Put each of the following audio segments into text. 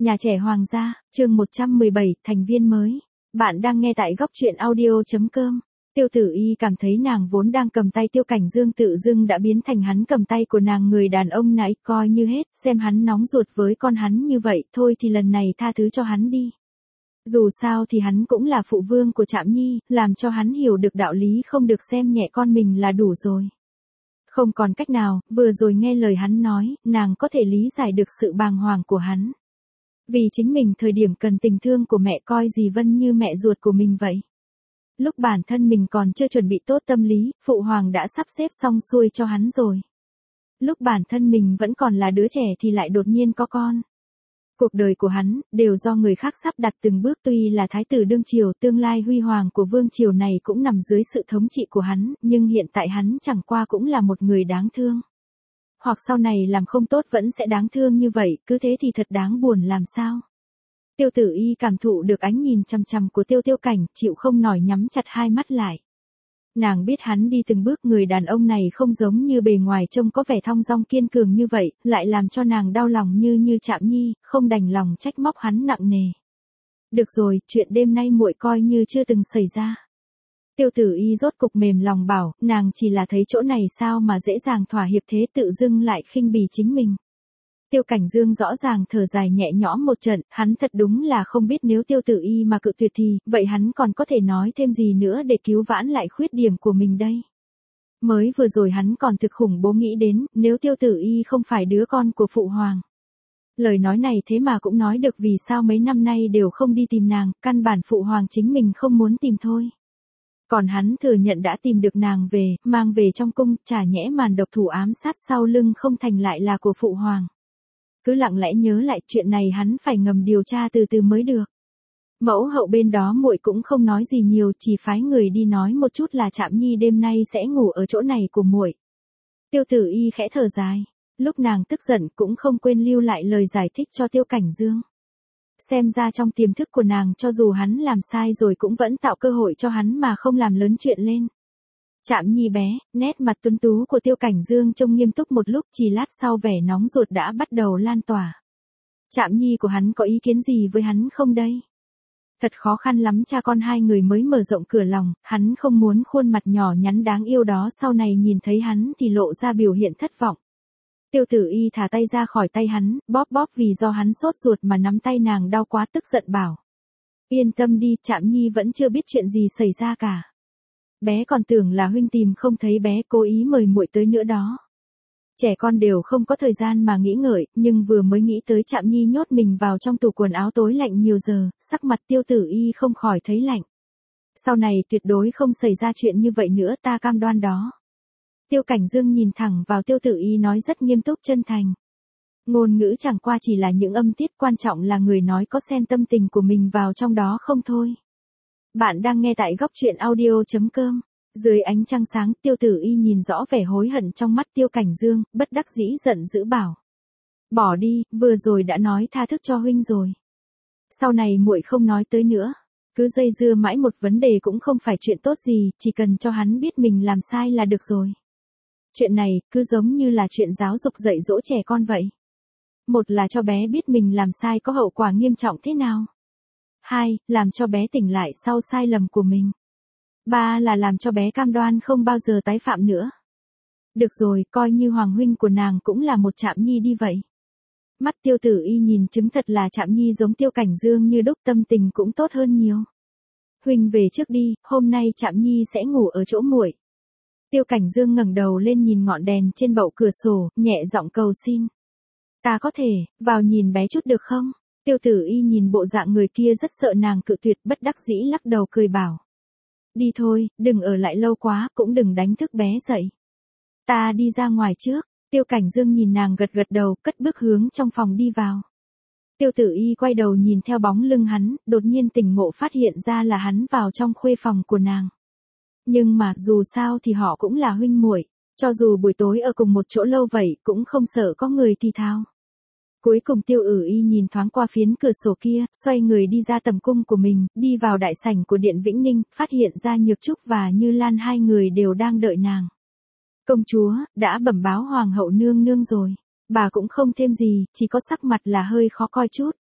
Nhà trẻ Hoàng gia, chương 117, thành viên mới. Bạn đang nghe tại góc truyện audio.com. Tiêu Tử Y cảm thấy nàng vốn đang cầm tay Tiêu Cảnh Dương tự dưng đã biến thành hắn cầm tay của nàng, người đàn ông nãy coi như hết, xem hắn nóng ruột với con hắn như vậy, thôi thì lần này tha thứ cho hắn đi. Dù sao thì hắn cũng là phụ vương của Trạm Nhi, làm cho hắn hiểu được đạo lý không được xem nhẹ con mình là đủ rồi. Không còn cách nào, vừa rồi nghe lời hắn nói, nàng có thể lý giải được sự bàng hoàng của hắn. Vì chính mình thời điểm cần tình thương của mẹ coi dì Vân như mẹ ruột của mình vậy. Lúc bản thân mình còn chưa chuẩn bị tốt tâm lý, Phụ Hoàng đã sắp xếp xong xuôi cho hắn rồi. Lúc bản thân mình vẫn còn là đứa trẻ thì lại đột nhiên có con. Cuộc đời của hắn, đều do người khác sắp đặt từng bước, tuy là thái tử đương triều, tương lai huy hoàng của vương triều này cũng nằm dưới sự thống trị của hắn, nhưng hiện tại hắn chẳng qua cũng là một người đáng thương. Hoặc sau này làm không tốt vẫn sẽ đáng thương như vậy, cứ thế thì thật đáng buồn làm sao. Tiêu Tử Y cảm thụ được ánh nhìn chằm chằm của Tiêu Cảnh, chịu không nổi nhắm chặt hai mắt lại. Nàng biết hắn đi từng bước, người đàn ông này không giống như bề ngoài trông có vẻ thong dong kiên cường như vậy, lại làm cho nàng đau lòng như Trạm Nhi, không đành lòng trách móc hắn nặng nề. Được rồi, chuyện đêm nay muội coi như chưa từng xảy ra. Tiêu Tử Y rốt cục mềm lòng bảo, nàng chỉ là thấy chỗ này sao mà dễ dàng thỏa hiệp thế, tự dưng lại khinh bỉ chính mình. Tiêu Cảnh Dương rõ ràng thở dài nhẹ nhõm một trận, hắn thật đúng là không biết nếu Tiêu Tử Y mà cự tuyệt thì, vậy hắn còn có thể nói thêm gì nữa để cứu vãn lại khuyết điểm của mình đây. Mới vừa rồi hắn còn thực khủng bố nghĩ đến, nếu Tiêu Tử Y không phải đứa con của Phụ Hoàng. Lời nói này thế mà cũng nói được, vì sao mấy năm nay đều không đi tìm nàng, căn bản Phụ Hoàng chính mình không muốn tìm thôi. Còn hắn thừa nhận đã tìm được nàng về, mang về trong cung, chả nhẽ màn độc thủ ám sát sau lưng không thành lại là của Phụ Hoàng. Cứ lặng lẽ nhớ lại chuyện này, hắn phải ngầm điều tra từ từ mới được. Mẫu hậu bên đó muội cũng không nói gì nhiều, chỉ phái người đi nói một chút là Trạm Nhi đêm nay sẽ ngủ ở chỗ này của muội. Tiêu Tử Y khẽ thở dài, lúc nàng tức giận cũng không quên lưu lại lời giải thích cho Tiêu Cảnh Dương. Xem ra trong tiềm thức của nàng, cho dù hắn làm sai rồi cũng vẫn tạo cơ hội cho hắn mà không làm lớn chuyện lên. Trạm Nhi bé, nét mặt tuấn tú của Tiêu Cảnh Dương trông nghiêm túc một lúc, chỉ lát sau vẻ nóng ruột đã bắt đầu lan tỏa. Trạm Nhi của hắn có ý kiến gì với hắn không đây? Thật khó khăn lắm, cha con hai người mới mở rộng cửa lòng, hắn không muốn khuôn mặt nhỏ nhắn đáng yêu đó sau này nhìn thấy hắn thì lộ ra biểu hiện thất vọng. Tiêu Tử Y thả tay ra khỏi tay hắn, bóp vì do hắn sốt ruột mà nắm tay nàng đau quá, tức giận bảo. Yên tâm đi, Trạm Nhi vẫn chưa biết chuyện gì xảy ra cả. Bé còn tưởng là huynh tìm không thấy bé cố ý mời muội tới nữa đó. Trẻ con đều không có thời gian mà nghĩ ngợi, nhưng vừa mới nghĩ tới Trạm Nhi nhốt mình vào trong tủ quần áo tối lạnh nhiều giờ, sắc mặt Tiêu Tử Y không khỏi thấy lạnh. Sau này tuyệt đối không xảy ra chuyện như vậy nữa, ta cam đoan đó. Tiêu Cảnh Dương nhìn thẳng vào Tiêu Tử Y nói rất nghiêm túc chân thành. Ngôn ngữ chẳng qua chỉ là những âm tiết, quan trọng là người nói có xen tâm tình của mình vào trong đó không thôi. Bạn đang nghe tại góc truyện audio.com. Dưới ánh trăng sáng, Tiêu Tử Y nhìn rõ vẻ hối hận trong mắt Tiêu Cảnh Dương, bất đắc dĩ giận dữ bảo. Bỏ đi, vừa rồi đã nói tha thức cho huynh rồi. Sau này muội không nói tới nữa. Cứ dây dưa mãi một vấn đề cũng không phải chuyện tốt gì, chỉ cần cho hắn biết mình làm sai là được rồi. Chuyện này, cứ giống như là chuyện giáo dục dạy dỗ trẻ con vậy. Một là cho bé biết mình làm sai có hậu quả nghiêm trọng thế nào. Hai, làm cho bé tỉnh lại sau sai lầm của mình. Ba là làm cho bé cam đoan không bao giờ tái phạm nữa. Được rồi, coi như Hoàng huynh của nàng cũng là một Trạm Nhi đi vậy. Mắt Tiêu Tử Y nhìn chứng thật là Trạm Nhi giống Tiêu Cảnh Dương như đúc, tâm tình cũng tốt hơn nhiều. Huynh về trước đi, hôm nay Trạm Nhi sẽ ngủ ở chỗ muội. Tiêu Cảnh Dương ngẩng đầu lên nhìn ngọn đèn trên bậu cửa sổ, nhẹ giọng cầu xin. Ta có thể, vào nhìn bé chút được không? Tiêu Tử Y nhìn bộ dạng người kia rất sợ nàng cự tuyệt, bất đắc dĩ lắc đầu cười bảo. Đi thôi, đừng ở lại lâu quá, cũng đừng đánh thức bé dậy. Ta đi ra ngoài trước. Tiêu Cảnh Dương nhìn nàng gật đầu, cất bước hướng trong phòng đi vào. Tiêu Tử Y quay đầu nhìn theo bóng lưng hắn, đột nhiên tỉnh ngộ phát hiện ra là hắn vào trong khuê phòng của nàng. Nhưng mà, dù sao thì họ cũng là huynh muội, cho dù buổi tối ở cùng một chỗ lâu vậy, cũng không sợ có người thì thao. Cuối cùng Tiêu Tử Y nhìn thoáng qua phiến cửa sổ kia, xoay người đi ra tầm cung của mình, đi vào đại sảnh của Điện Vĩnh Ninh, phát hiện ra Nhược Trúc và Như Lan hai người đều đang đợi nàng. Công chúa, đã bẩm báo Hoàng hậu nương nương rồi. Bà cũng không thêm gì, chỉ có sắc mặt là hơi khó coi chút.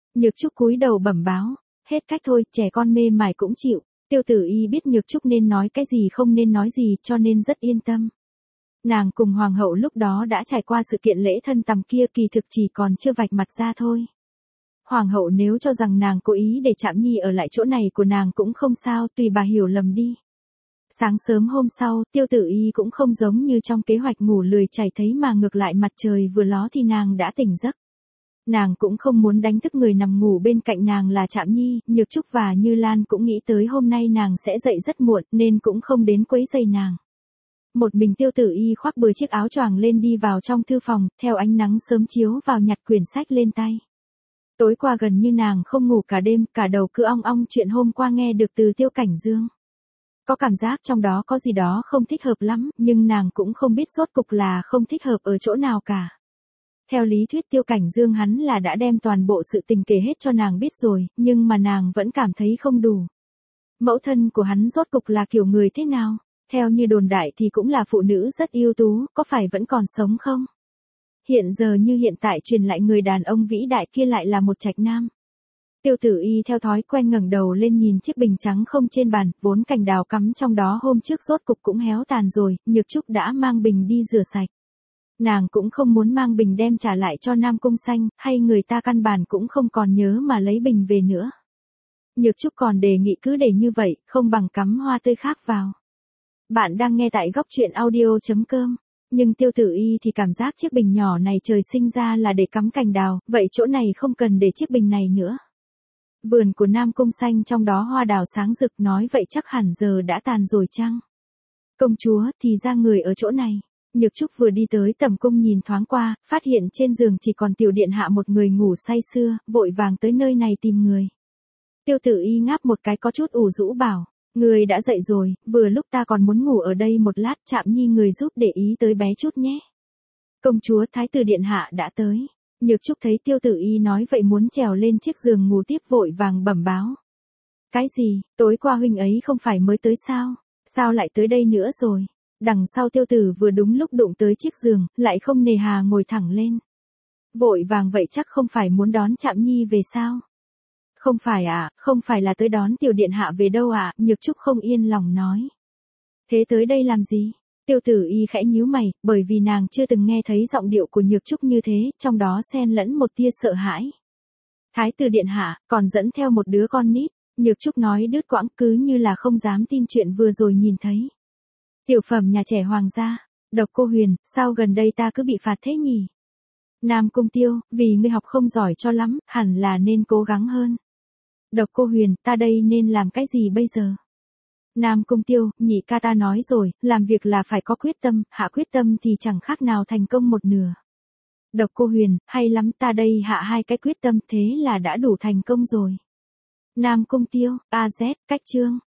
Nhược Trúc cúi đầu bẩm báo, hết cách thôi, trẻ con mê mải cũng chịu. Tiêu Tử Y biết Nhược Trúc nên nói cái gì không nên nói gì cho nên rất yên tâm. Nàng cùng hoàng hậu lúc đó đã trải qua sự kiện lễ thân tầm kia, kỳ thực chỉ còn chưa vạch mặt ra thôi. Hoàng hậu nếu cho rằng nàng cố ý để Trạm Nhi ở lại chỗ này của nàng cũng không sao, tùy bà hiểu lầm đi. Sáng sớm hôm sau, Tiêu Tử Y cũng không giống như trong kế hoạch ngủ lười chảy thấy mà ngược lại mặt trời vừa ló thì nàng đã tỉnh giấc. Nàng cũng không muốn đánh thức người nằm ngủ bên cạnh nàng là Trạm Nhi, Nhược Trúc và Như Lan cũng nghĩ tới hôm nay nàng sẽ dậy rất muộn nên cũng không đến quấy rầy nàng. Một mình Tiêu Tử Y khoác bừa chiếc áo choàng lên đi vào trong thư phòng, theo ánh nắng sớm chiếu vào nhặt quyển sách lên tay. Tối qua gần như nàng không ngủ cả đêm, cả đầu cứ ong ong chuyện hôm qua nghe được từ Tiêu Cảnh Dương. Có cảm giác trong đó có gì đó không thích hợp lắm, nhưng nàng cũng không biết rốt cục là không thích hợp ở chỗ nào cả. Theo lý thuyết Tiêu Cảnh Dương hắn là đã đem toàn bộ sự tình kể hết cho nàng biết rồi, nhưng mà nàng vẫn cảm thấy không đủ. Mẫu thân của hắn rốt cục là kiểu người thế nào? Theo như đồn đại thì cũng là phụ nữ rất ưu tú, có phải vẫn còn sống không? Hiện giờ như hiện tại truyền lại người đàn ông vĩ đại kia lại là một trạch nam. Tiêu Tử Y theo thói quen ngẩng đầu lên nhìn chiếc bình trắng không trên bàn, vốn cành đào cắm trong đó hôm trước rốt cục cũng héo tàn rồi, Nhược Trúc đã mang bình đi rửa sạch. Nàng cũng không muốn mang bình đem trả lại cho Nam Cung Xanh, hay người ta căn bản cũng không còn nhớ mà lấy bình về nữa. Nhược Trúc còn đề nghị cứ để như vậy, không bằng cắm hoa tươi khác vào. Bạn đang nghe tại góc truyện audio.com. Nhưng Tiêu Tử Y thì cảm giác chiếc bình nhỏ này trời sinh ra là để cắm cành đào, vậy chỗ này không cần để chiếc bình này nữa. Vườn của Nam Cung Xanh trong đó hoa đào sáng rực, nói vậy chắc hẳn giờ đã tàn rồi chăng? Công chúa, thì ra người ở chỗ này. Nhược Trúc vừa đi tới tầm cung nhìn thoáng qua, phát hiện trên giường chỉ còn tiểu điện hạ một người ngủ say sưa, vội vàng tới nơi này tìm người. Tiêu Tử Y ngáp một cái có chút ủ rũ bảo, người đã dậy rồi, vừa lúc ta còn muốn ngủ ở đây một lát, Trạm Nhi người giúp để ý tới bé chút nhé. Công chúa, thái tử điện hạ đã tới. Nhược Trúc thấy Tiêu Tử Y nói vậy muốn trèo lên chiếc giường ngủ tiếp, vội vàng bẩm báo. Cái gì, tối qua huynh ấy không phải mới tới sao? Sao lại tới đây nữa rồi? Đằng sau Tiêu Tử vừa đúng lúc đụng tới chiếc giường, lại không nề hà ngồi thẳng lên. Vội vàng vậy chắc không phải muốn đón Trạm Nhi về sao? Không phải à, không phải là tới đón tiểu điện hạ về đâu à, Nhược Trúc không yên lòng nói. Thế tới đây làm gì? Tiêu Tử Y khẽ nhíu mày, bởi vì nàng chưa từng nghe thấy giọng điệu của Nhược Trúc như thế, trong đó xen lẫn một tia sợ hãi. Thái tử điện hạ, còn dẫn theo một đứa con nít, Nhược Trúc nói đứt quãng cứ như là không dám tin chuyện vừa rồi nhìn thấy. Tiểu phẩm nhà trẻ hoàng gia, Độc Cô Huyền, sao gần đây ta cứ bị phạt thế nhỉ? Nam Cung Tiêu, vì ngươi học không giỏi cho lắm, hẳn là nên cố gắng hơn. Độc Cô Huyền, ta đây nên làm cái gì bây giờ? Nam Cung Tiêu, nhị ca ta nói rồi, làm việc là phải có quyết tâm, hạ quyết tâm thì chẳng khác nào thành công một nửa. Độc Cô Huyền, hay lắm, ta đây hạ 2 cái quyết tâm thế là đã đủ thành công rồi. Nam Cung Tiêu, AZ, cách chương.